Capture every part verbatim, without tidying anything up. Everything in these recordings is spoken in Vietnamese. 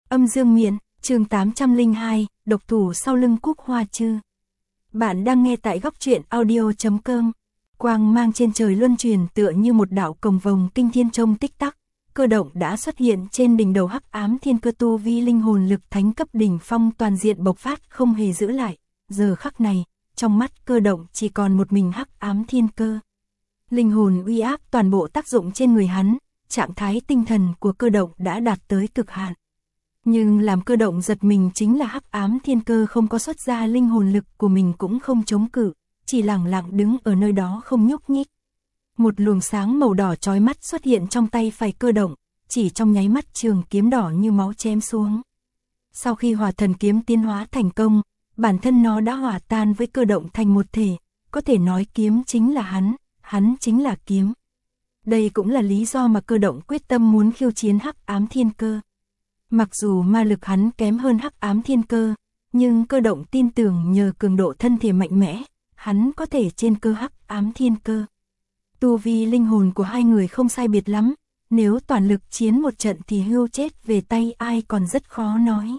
Âm dương miện, chương tám trăm lẻ hai, độc thủ sau lưng Cúc Hoa Trư. Bạn đang nghe tại góc truyện audio chấm com. Quang mang trên trời luân truyền tựa như một đạo cồng vồng kinh thiên trong tích tắc. Cơ động đã xuất hiện trên đỉnh đầu hắc ám thiên cơ, tu vi linh hồn lực thánh cấp đỉnh phong toàn diện bộc phát, không hề giữ lại. Giờ khắc này, trong mắt cơ động chỉ còn một mình hắc ám thiên cơ. Linh hồn uy áp toàn bộ tác dụng trên người hắn, trạng thái tinh thần của cơ động đã đạt tới cực hạn. Nhưng làm cơ động giật mình chính là hắc ám thiên cơ không có xuất ra linh hồn lực của mình, cũng không chống cự, chỉ lặng lặng đứng ở nơi đó không nhúc nhích. Một luồng sáng màu đỏ chói mắt xuất hiện trong tay phải cơ động, chỉ trong nháy mắt trường kiếm đỏ như máu chém xuống. Sau khi hỏa thần kiếm tiến hóa thành công, bản thân nó đã hòa tan với cơ động thành một thể, có thể nói kiếm chính là hắn, hắn chính là kiếm. Đây cũng là lý do mà cơ động quyết tâm muốn khiêu chiến hắc ám thiên cơ. Mặc dù ma lực hắn kém hơn hắc ám thiên cơ, nhưng cơ động tin tưởng nhờ cường độ thân thể mạnh mẽ, hắn có thể trên cơ hắc ám thiên cơ. Tu vi linh hồn của hai người không sai biệt lắm, nếu toàn lực chiến một trận thì hưu chết về tay ai còn rất khó nói.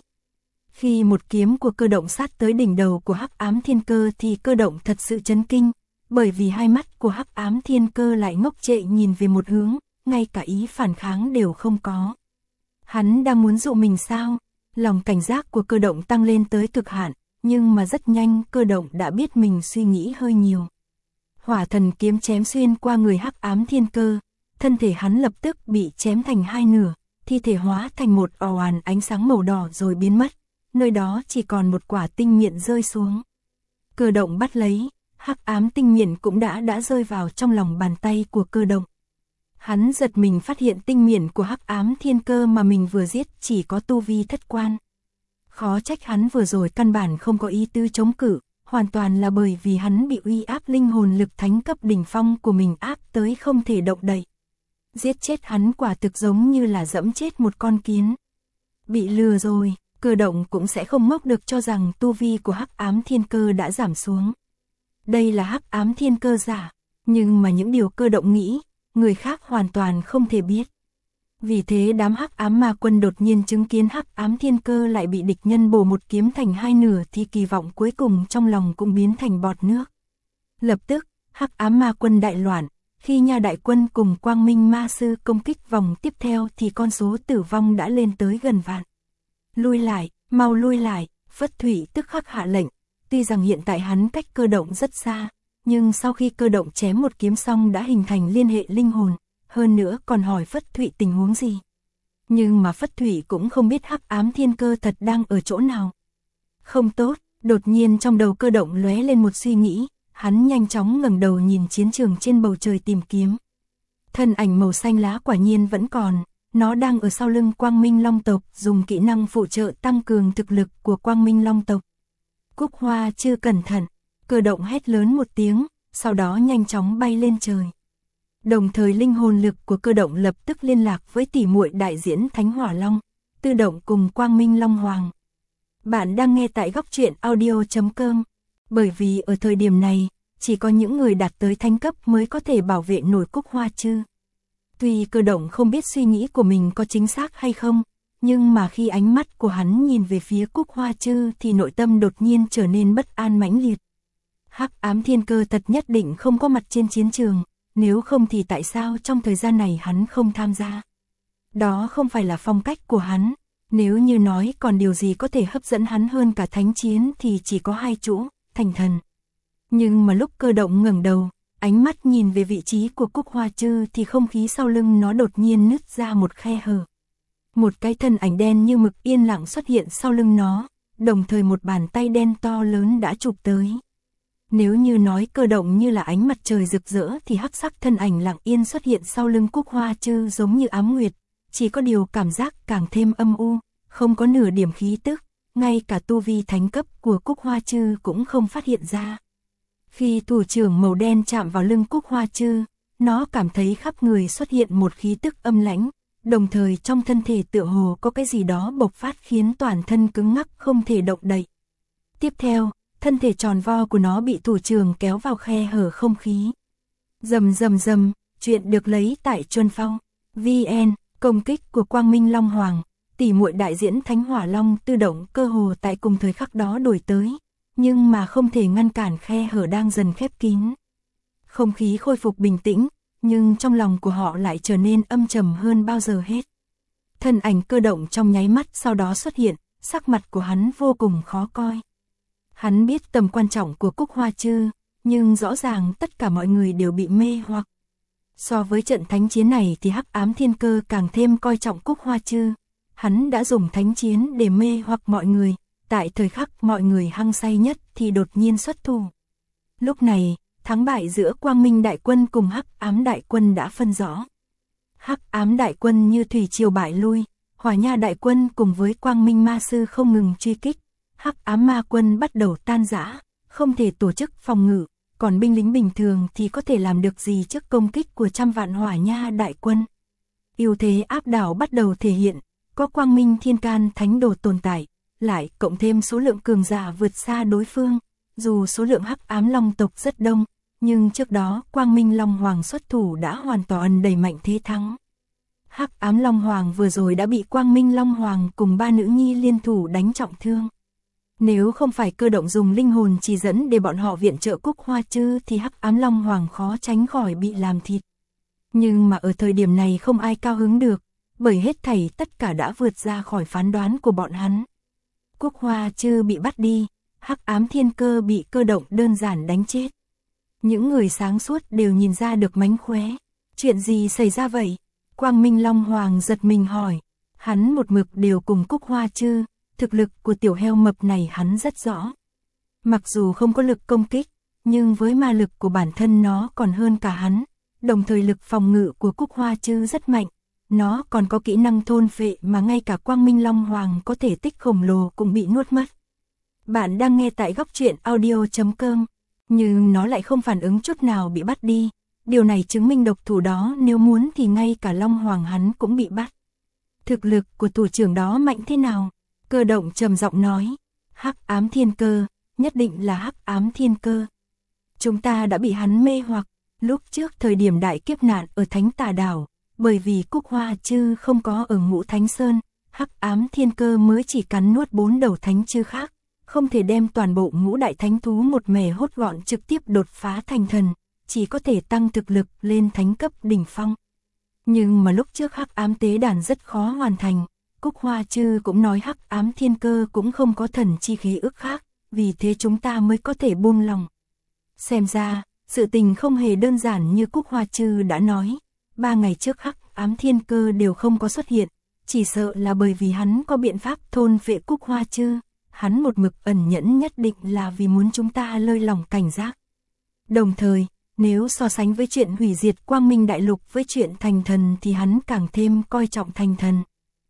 Khi một kiếm của cơ động sát tới đỉnh đầu của hắc ám thiên cơ thì cơ động thật sự chấn kinh, bởi vì hai mắt của hắc ám thiên cơ lại ngốc trệ nhìn về một hướng, ngay cả ý phản kháng đều không có. Hắn đang muốn dụ mình sao? Lòng cảnh giác của cơ động tăng lên tới cực hạn, nhưng mà rất nhanh cơ động đã biết mình suy nghĩ hơi nhiều. Hỏa thần kiếm chém xuyên qua người hắc ám thiên cơ, thân thể hắn lập tức bị chém thành hai nửa, thi thể hóa thành một ồ àn ánh sáng màu đỏ rồi biến mất, nơi đó chỉ còn một quả tinh miện rơi xuống. Cơ động bắt lấy, hắc ám tinh miện cũng đã đã rơi vào trong lòng bàn tay của cơ động. Hắn giật mình phát hiện tinh miện của hắc ám thiên cơ mà mình vừa giết chỉ có tu vi thất quan. Khó trách hắn vừa rồi căn bản không có ý tư chống cự, hoàn toàn là bởi vì hắn bị uy áp linh hồn lực thánh cấp đỉnh phong của mình áp tới không thể động đậy. Giết chết hắn quả thực giống như là dẫm chết một con kiến. Bị lừa rồi, cơ động cũng sẽ không ngốc được cho rằng tu vi của hắc ám thiên cơ đã giảm xuống. Đây là hắc ám thiên cơ giả, nhưng mà những điều cơ động nghĩ, người khác hoàn toàn không thể biết. Vì thế đám hắc ám ma quân đột nhiên chứng kiến hắc ám thiên cơ lại bị địch nhân bổ một kiếm thành hai nửa thì kỳ vọng cuối cùng trong lòng cũng biến thành bọt nước. Lập tức, hắc ám ma quân đại loạn, khi Nha đại quân cùng Quang Minh ma sư công kích vòng tiếp theo thì con số tử vong đã lên tới gần vạn. Lui lại, mau lui lại, Phất Thụy tức khắc hạ lệnh, tuy rằng hiện tại hắn cách cơ động rất xa, nhưng sau khi cơ động chém một kiếm xong đã hình thành liên hệ linh hồn, hơn nữa còn hỏi Phất Thụy tình huống gì. Nhưng mà Phất Thụy cũng không biết hắc ám thiên cơ thật đang ở chỗ nào. Không tốt, đột nhiên trong đầu cơ động lóe lên một suy nghĩ, hắn nhanh chóng ngẩng đầu nhìn chiến trường trên bầu trời tìm kiếm. Thân ảnh màu xanh lá quả nhiên vẫn còn, nó đang ở sau lưng Quang Minh Long tộc, dùng kỹ năng phụ trợ tăng cường thực lực của Quang Minh Long tộc. Cúc Hoa Trư cẩn thận, cơ động hét lớn một tiếng, sau đó nhanh chóng bay lên trời. Đồng thời linh hồn lực của cơ động lập tức liên lạc với tỷ muội đại diễn Thánh Hỏa Long, Tư Động cùng Quang Minh Long Hoàng. Bạn đang nghe tại góc truyện audio chấm com. Bởi vì ở thời điểm này, chỉ có những người đạt tới thánh cấp mới có thể bảo vệ nổi Cúc Hoa Trư. Tuy cơ động không biết suy nghĩ của mình có chính xác hay không, nhưng mà khi ánh mắt của hắn nhìn về phía Cúc Hoa Trư thì nội tâm đột nhiên trở nên bất an mãnh liệt. Hắc ám thiên cơ thật nhất định không có mặt trên chiến trường, nếu không thì tại sao trong thời gian này hắn không tham gia? Đó không phải là phong cách của hắn, nếu như nói còn điều gì có thể hấp dẫn hắn hơn cả thánh chiến thì chỉ có hai chữ, thành thần. Nhưng mà lúc cơ động ngẩng đầu, ánh mắt nhìn về vị trí của Cúc Hoa Trư thì không khí sau lưng nó đột nhiên nứt ra một khe hở. Một cái thân ảnh đen như mực yên lặng xuất hiện sau lưng nó, đồng thời một bàn tay đen to lớn đã chụp tới. Nếu như nói cơ động như là ánh mặt trời rực rỡ thì hắc sắc thân ảnh lặng yên xuất hiện sau lưng Cúc Hoa Trư giống như ám nguyệt, chỉ có điều cảm giác càng thêm âm u, không có nửa điểm khí tức, ngay cả tu vi thánh cấp của Cúc Hoa Trư cũng không phát hiện ra. Khi thủ trưởng màu đen chạm vào lưng Cúc Hoa Trư, nó cảm thấy khắp người xuất hiện một khí tức âm lãnh, đồng thời trong thân thể tựa hồ có cái gì đó bộc phát khiến toàn thân cứng ngắc không thể động đậy. Tiếp theo, thân thể tròn vo của nó bị thủ trưởng kéo vào khe hở không khí. Rầm rầm rầm, chuyện được lấy tại Chuân Phong. vê en, công kích của Quang Minh Long Hoàng, tỷ muội đại diễn Thánh Hỏa Long Tư Động cơ hồ tại cùng thời khắc đó đuổi tới, nhưng mà không thể ngăn cản khe hở đang dần khép kín. Không khí khôi phục bình tĩnh, nhưng trong lòng của họ lại trở nên âm trầm hơn bao giờ hết. Thân ảnh Cơ Động trong nháy mắt sau đó xuất hiện, sắc mặt của hắn vô cùng khó coi. Hắn biết tầm quan trọng của Cúc Hoa Trư, nhưng rõ ràng tất cả mọi người đều bị mê hoặc. So với trận thánh chiến này thì Hắc Ám Thiên Cơ càng thêm coi trọng Cúc Hoa Trư. Hắn đã dùng thánh chiến để mê hoặc mọi người, tại thời khắc mọi người hăng say nhất thì đột nhiên xuất thủ. Lúc này, thắng bại giữa Quang Minh Đại Quân cùng Hắc Ám Đại Quân đã phân rõ. Hắc Ám Đại Quân như thủy triều bại lui, Hỏa Nha Đại Quân cùng với Quang Minh Ma Sư không ngừng truy kích, Hắc Ám Ma Quân bắt đầu tan rã, không thể tổ chức phòng ngự, còn binh lính bình thường thì có thể làm được gì trước công kích của trăm vạn Hỏa Nha Đại Quân. Ưu thế áp đảo bắt đầu thể hiện, có Quang Minh Thiên Can Thánh Đồ tồn tại, lại cộng thêm số lượng cường giả vượt xa đối phương, dù số lượng Hắc Ám Long tộc rất đông, nhưng trước đó Quang Minh Long Hoàng xuất thủ đã hoàn toàn đẩy mạnh thế thắng. Hắc Ám Long Hoàng vừa rồi đã bị Quang Minh Long Hoàng cùng ba nữ nhi liên thủ đánh trọng thương. Nếu không phải Cơ Động dùng linh hồn chỉ dẫn để bọn họ viện trợ Cúc Hoa Trư thì Hắc Ám Long Hoàng khó tránh khỏi bị làm thịt. Nhưng mà ở thời điểm này không ai cao hứng được, bởi hết thảy tất cả đã vượt ra khỏi phán đoán của bọn hắn. Cúc Hoa Trư bị bắt đi, Hắc Ám Thiên Cơ bị Cơ Động đơn giản đánh chết. Những người sáng suốt đều nhìn ra được mánh khóe. Chuyện gì xảy ra vậy? Quang Minh Long Hoàng giật mình hỏi. Hắn một mực đều cùng Cúc Hoa Trư, thực lực của tiểu heo mập này hắn rất rõ. Mặc dù không có lực công kích, nhưng với ma lực của bản thân nó còn hơn cả hắn. Đồng thời lực phòng ngự của Cúc Hoa Trư rất mạnh. Nó còn có kỹ năng thôn phệ mà ngay cả Quang Minh Long Hoàng có thể tích khổng lồ cũng bị nuốt mất. Bạn đang nghe tại góc truyện audio chấm com, nhưng nó lại không phản ứng chút nào bị bắt đi. Điều này chứng minh độc thủ đó nếu muốn thì ngay cả Long Hoàng hắn cũng bị bắt. Thực lực của thủ trưởng đó mạnh thế nào? Cơ Động trầm giọng nói. Hắc Ám Thiên Cơ, nhất định là Hắc Ám Thiên Cơ. Chúng ta đã bị hắn mê hoặc, lúc trước thời điểm đại kiếp nạn ở Thánh Tà Đảo, bởi vì Cúc Hoa Trư không có ở Ngũ Thánh Sơn, Hắc Ám Thiên Cơ mới chỉ cắn nuốt bốn đầu thánh chư khác, không thể đem toàn bộ ngũ đại thánh thú một mẻ hốt gọn trực tiếp đột phá thành thần, chỉ có thể tăng thực lực lên thánh cấp đỉnh phong. Nhưng mà lúc trước Hắc Ám Tế Đàn rất khó hoàn thành, Cúc Hoa Trư cũng nói Hắc Ám Thiên Cơ cũng không có thần chi khí ức khác, vì thế chúng ta mới có thể buông lòng. Xem ra, sự tình không hề đơn giản như Cúc Hoa Trư đã nói. Ba ngày trước Hắc Ám Thiên Cơ đều không có xuất hiện, chỉ sợ là bởi vì hắn có biện pháp thôn phệ Cúc Hoa Trư. Hắn một mực ẩn nhẫn nhất định là vì muốn chúng ta lơi lòng cảnh giác. Đồng thời, nếu so sánh với chuyện hủy diệt Quang Minh Đại Lục với chuyện thành thần thì hắn càng thêm coi trọng thành thần.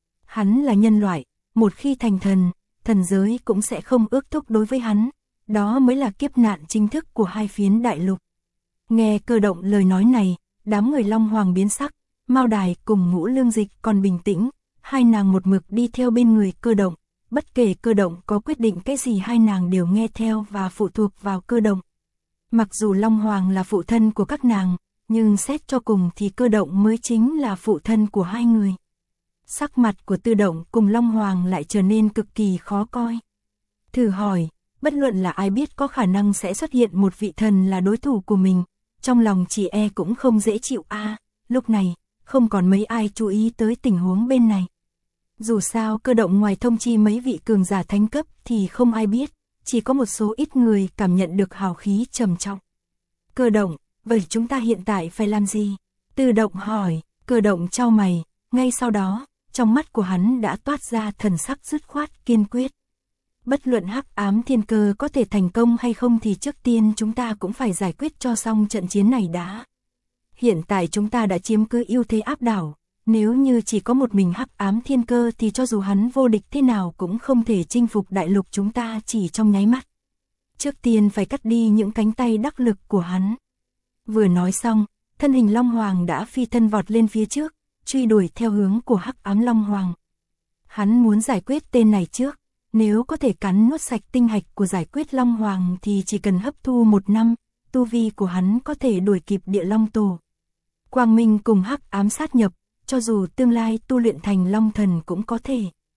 Hắn là nhân loại, một khi thành thần, thần giới cũng sẽ không ước thúc đối với hắn. Đó mới là kiếp nạn chính thức của hai phiến đại lục. Nghe Cơ Động lời nói này, đám người Long Hoàng biến sắc, Mao Đài cùng Ngũ Lương Dịch còn bình tĩnh, hai nàng một mực đi theo bên người Cơ Động. Bất kể Cơ Động có quyết định cái gì hai nàng đều nghe theo và phụ thuộc vào Cơ Động. Mặc dù Long Hoàng là phụ thân của các nàng, nhưng xét cho cùng thì Cơ Động mới chính là phụ thân của hai người. Sắc mặt của Tư Động cùng Long Hoàng lại trở nên cực kỳ khó coi. Thử hỏi, bất luận là ai biết có khả năng sẽ xuất hiện một vị thần là đối thủ của mình, trong lòng chị e cũng không dễ chịu a. À, lúc này, không còn mấy ai chú ý tới tình huống bên này. Dù sao Cơ Động ngoài thông chi mấy vị cường giả thánh cấp thì không ai biết, chỉ có một số ít người cảm nhận được hào khí trầm trọng. Cơ Động, vậy chúng ta hiện tại phải làm gì? Tư Động hỏi. Cơ Động chau mày, ngay sau đó, trong mắt của hắn đã toát ra thần sắc dứt khoát kiên quyết. Bất luận Hắc Ám Thiên Cơ có thể thành công hay không thì trước tiên chúng ta cũng phải giải quyết cho xong trận chiến này đã. Hiện tại chúng ta đã chiếm cứ ưu thế áp đảo. Nếu như chỉ có một mình Hắc Ám Thiên Cơ thì cho dù hắn vô địch thế nào cũng không thể chinh phục đại lục chúng ta chỉ trong nháy mắt. Trước tiên phải cắt đi những cánh tay đắc lực của hắn. Vừa nói xong, thân hình Long Hoàng đã phi thân vọt lên phía trước, truy đuổi theo hướng của Hắc Ám Long Hoàng. Hắn muốn giải quyết tên này trước, nếu có thể cắn nuốt sạch tinh hạch của giải quyết Long Hoàng thì chỉ cần hấp thu một năm, tu vi của hắn có thể đuổi kịp Địa Long Tổ. Quang Minh cùng Hắc Ám sát nhập, cho dù tương lai tu luyện thành Long Thần cũng có thể.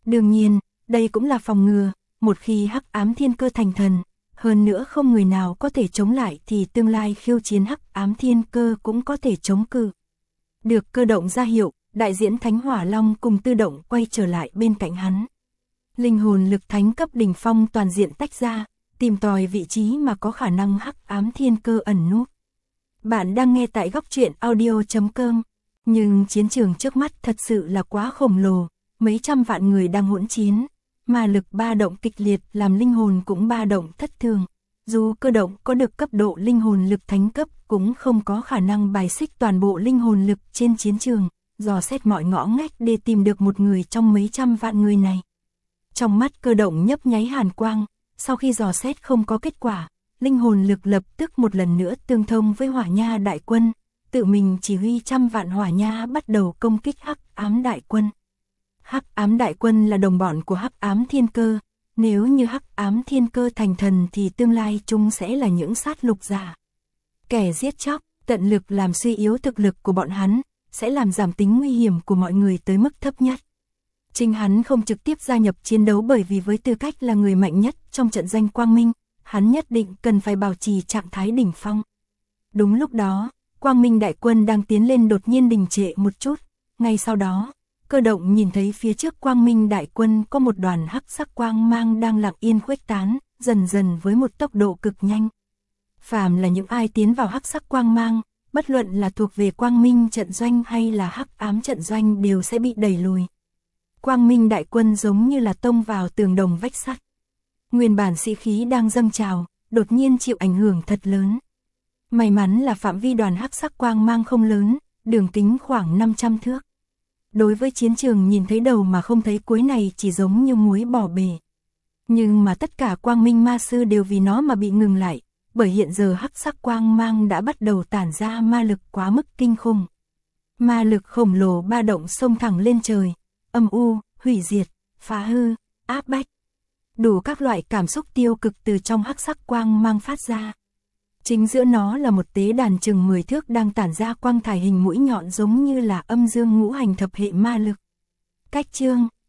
Đương nhiên, đây cũng là phòng ngừa, một khi hắc ám thiên cơ thành thần, hơn nữa không người nào có thể chống lại thì tương lai khiêu chiến hắc ám thiên cơ cũng có thể chống cự. Được Cơ Động ra hiệu, đại diễn Thánh Hỏa Long cùng Tư Động quay trở lại bên cạnh hắn. Linh hồn lực thánh cấp đỉnh phong toàn diện tách ra, tìm tòi vị trí mà có khả năng hắc ám thiên cơ ẩn núp. Bạn đang nghe tại góc truyện audio chấm com, nhưng chiến trường trước mắt thật sự là quá khổng lồ, mấy trăm vạn người đang hỗn chiến, mà lực ba động kịch liệt làm linh hồn cũng ba động thất thường. Dù Cơ Động có được cấp độ linh hồn lực thánh cấp cũng không có khả năng bài xích toàn bộ linh hồn lực trên chiến trường, dò xét mọi ngõ ngách để tìm được một người trong mấy trăm vạn người này. Trong mắt Cơ Động nhấp nháy hàn quang, sau khi dò xét không có kết quả, linh hồn lực lập tức một lần nữa tương thông với Hỏa Nha đại quân, tự mình chỉ huy trăm vạn Hỏa Nha bắt đầu công kích hắc ám đại quân. Hắc ám đại quân là đồng bọn của hắc ám thiên cơ, nếu như hắc ám thiên cơ thành thần thì tương lai chúng sẽ là những sát lục giả. Kẻ giết chóc, tận lực làm suy yếu thực lực của bọn hắn, sẽ làm giảm tính nguy hiểm của mọi người tới mức thấp nhất. Chính hắn không trực tiếp gia nhập chiến đấu bởi vì với tư cách là người mạnh nhất trong trận danh Quang Minh, hắn nhất định cần phải bảo trì trạng thái đỉnh phong. Đúng lúc đó, Quang Minh đại quân đang tiến lên đột nhiên đình trệ một chút, ngay sau đó, Cơ Động nhìn thấy phía trước Quang Minh đại quân có một đoàn hắc sắc quang mang đang lặng yên khuếch tán, dần dần với một tốc độ cực nhanh. Phàm là những ai tiến vào hắc sắc quang mang, bất luận là thuộc về Quang Minh trận doanh hay là hắc ám trận doanh đều sẽ bị đẩy lùi. Quang Minh đại quân giống như là tông vào tường đồng vách sắt. Nguyên bản sĩ khí đang dâng trào, đột nhiên chịu ảnh hưởng thật lớn. May mắn là phạm vi đoàn hắc sắc quang mang không lớn, đường kính khoảng năm trăm thước. Đối với chiến trường nhìn thấy đầu mà không thấy cuối này chỉ giống như muối bỏ bể. Nhưng mà tất cả Quang Minh ma sư đều vì nó mà bị ngừng lại, bởi hiện giờ hắc sắc quang mang đã bắt đầu tản ra ma lực quá mức kinh khủng. Ma lực khổng lồ ba động xông thẳng lên trời, âm u, hủy diệt, phá hư, áp bách. Đủ các loại cảm xúc tiêu cực từ trong hắc sắc quang mang phát ra. Chính giữa nó là một tế đàn chừng mười thước đang tản ra quang thải hình mũi nhọn giống như là âm dương ngũ hành thập hệ ma lực. Cách chương,